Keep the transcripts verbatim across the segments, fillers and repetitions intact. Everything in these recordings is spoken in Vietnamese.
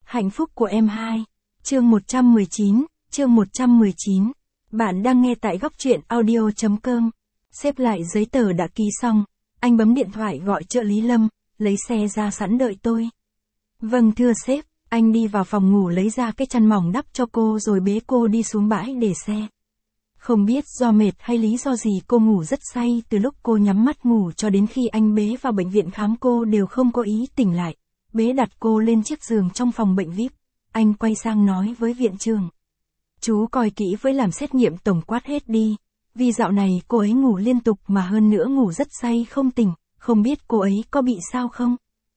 Hạnh phúc của em hai. Chương một trăm mười chín, chương một trăm mười chín. Bạn đang nghe tại góc truyện audio chấm com. Xếp lại giấy tờ đã ký xong, anh bấm điện thoại gọi trợ lý Lâm, lấy xe ra sẵn đợi tôi. Vâng thưa sếp, anh đi vào phòng ngủ lấy ra cái chăn mỏng đắp cho cô rồi bế cô đi xuống bãi để xe. Không biết do mệt hay lý do gì cô ngủ rất say từ lúc cô nhắm mắt ngủ cho đến khi anh bế vào bệnh viện khám cô đều không có ý tỉnh lại. Bế đặt cô lên chiếc giường trong phòng bệnh vi ai pi, anh quay sang nói với viện trưởng. Chú coi kỹ với làm xét nghiệm tổng quát hết đi, vì dạo này cô ấy ngủ liên tục mà hơn nữa ngủ rất say không tỉnh, không biết cô ấy có bị sao không.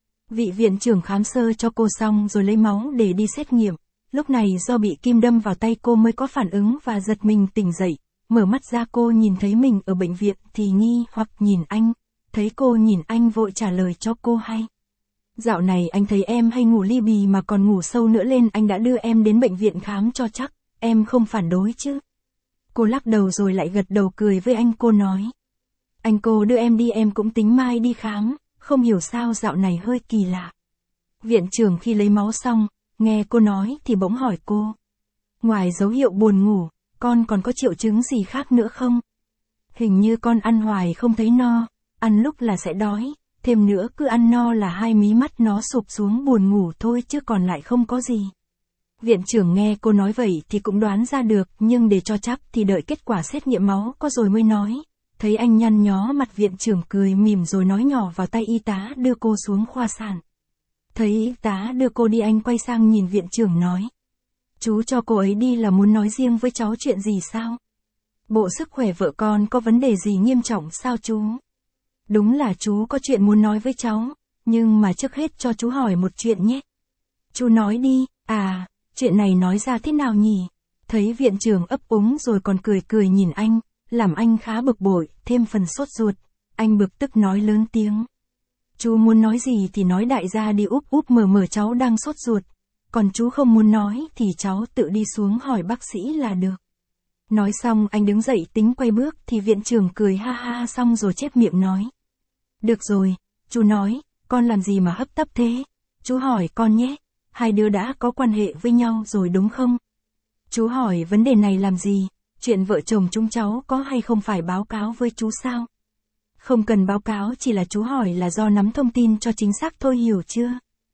Vị viện trưởng khám sơ cho cô xong rồi lấy máu để đi xét nghiệm, lúc này do bị kim đâm vào tay cô mới có phản ứng và giật mình tỉnh dậy, mở mắt ra cô nhìn thấy mình ở bệnh viện thì nghi hoặc nhìn anh, thấy cô nhìn anh vội trả lời cho cô hay. Dạo này anh thấy em hay ngủ li bì mà còn ngủ sâu nữa lên anh đã đưa em đến bệnh viện khám cho chắc, em không phản đối chứ. Cô lắc đầu rồi lại gật đầu cười với anh cô nói. Anh cô đưa em đi em cũng tính mai đi khám, không hiểu sao dạo này hơi kỳ lạ. Viện trưởng khi lấy máu xong, nghe cô nói thì bỗng hỏi cô. Ngoài dấu hiệu buồn ngủ, con còn có triệu chứng gì khác nữa không? Hình như con ăn hoài không thấy no, ăn lúc là sẽ đói. Thêm nữa cứ ăn no là hai mí mắt nó sụp xuống buồn ngủ thôi chứ còn lại không có gì. Viện trưởng nghe cô nói vậy thì cũng đoán ra được nhưng để cho chắc thì đợi kết quả xét nghiệm máu có rồi mới nói. Thấy anh nhăn nhó mặt viện trưởng cười mỉm rồi nói nhỏ vào tay y tá đưa cô xuống khoa sản. Thấy y tá đưa cô đi anh quay sang nhìn viện trưởng nói. Chú cho cô ấy đi là muốn nói riêng với cháu chuyện gì sao? Bộ sức khỏe vợ con có vấn đề gì nghiêm trọng sao chú? Đúng là chú có chuyện muốn nói với cháu, nhưng mà trước hết cho chú hỏi một chuyện nhé. Chú nói đi, à, chuyện này nói ra thế nào nhỉ? Thấy viện trưởng ấp úng rồi còn cười cười nhìn anh, làm anh khá bực bội, thêm phần sốt ruột. Anh bực tức nói lớn tiếng. Chú muốn nói gì thì nói đại gia đi úp úp mở mở cháu đang sốt ruột. Còn chú không muốn nói thì cháu tự đi xuống hỏi bác sĩ là được. Nói xong anh đứng dậy tính quay bước thì viện trưởng cười ha ha xong rồi chép miệng nói. Được rồi, chú nói, con làm gì mà hấp tấp thế? Chú hỏi con nhé, hai đứa đã có quan hệ với nhau rồi đúng không? Chú hỏi vấn đề này làm gì? Chuyện vợ chồng chúng cháu có hay không phải báo cáo với chú sao? Không cần báo cáo chỉ là chú hỏi là do nắm thông tin cho chính xác thôi hiểu chưa?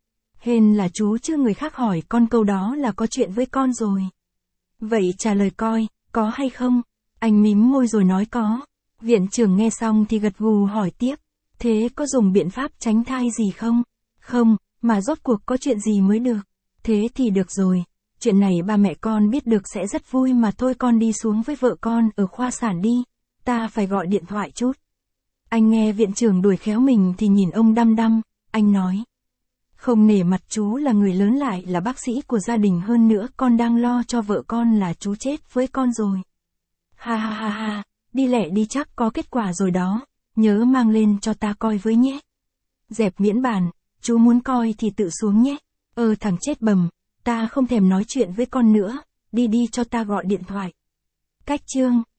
Hên là chú chứ người khác hỏi con câu đó là có chuyện với con rồi. Vậy trả lời coi, có hay không? Anh mím môi rồi nói có. Viện trưởng nghe xong thì gật gù hỏi tiếp. Thế có dùng biện pháp tránh thai gì không? Không, mà rốt cuộc có chuyện gì mới được? Thế thì được rồi, chuyện này ba mẹ con biết được sẽ rất vui mà thôi con đi xuống với vợ con ở khoa sản đi, ta phải gọi điện thoại chút. Anh nghe viện trưởng đuổi khéo mình thì nhìn ông đăm đăm, anh nói. Không nể mặt chú là người lớn lại là bác sĩ của gia đình hơn nữa con đang lo cho vợ con là chú chết với con rồi. Ha ha ha ha, đi lẹ đi chắc có kết quả rồi đó. Nhớ mang lên cho ta coi với nhé. Dẹp miễn bàn, chú muốn coi thì tự xuống nhé. Ờ thằng chết bầm, ta không thèm nói chuyện với con nữa, đi đi cho ta gọi điện thoại. Cách chương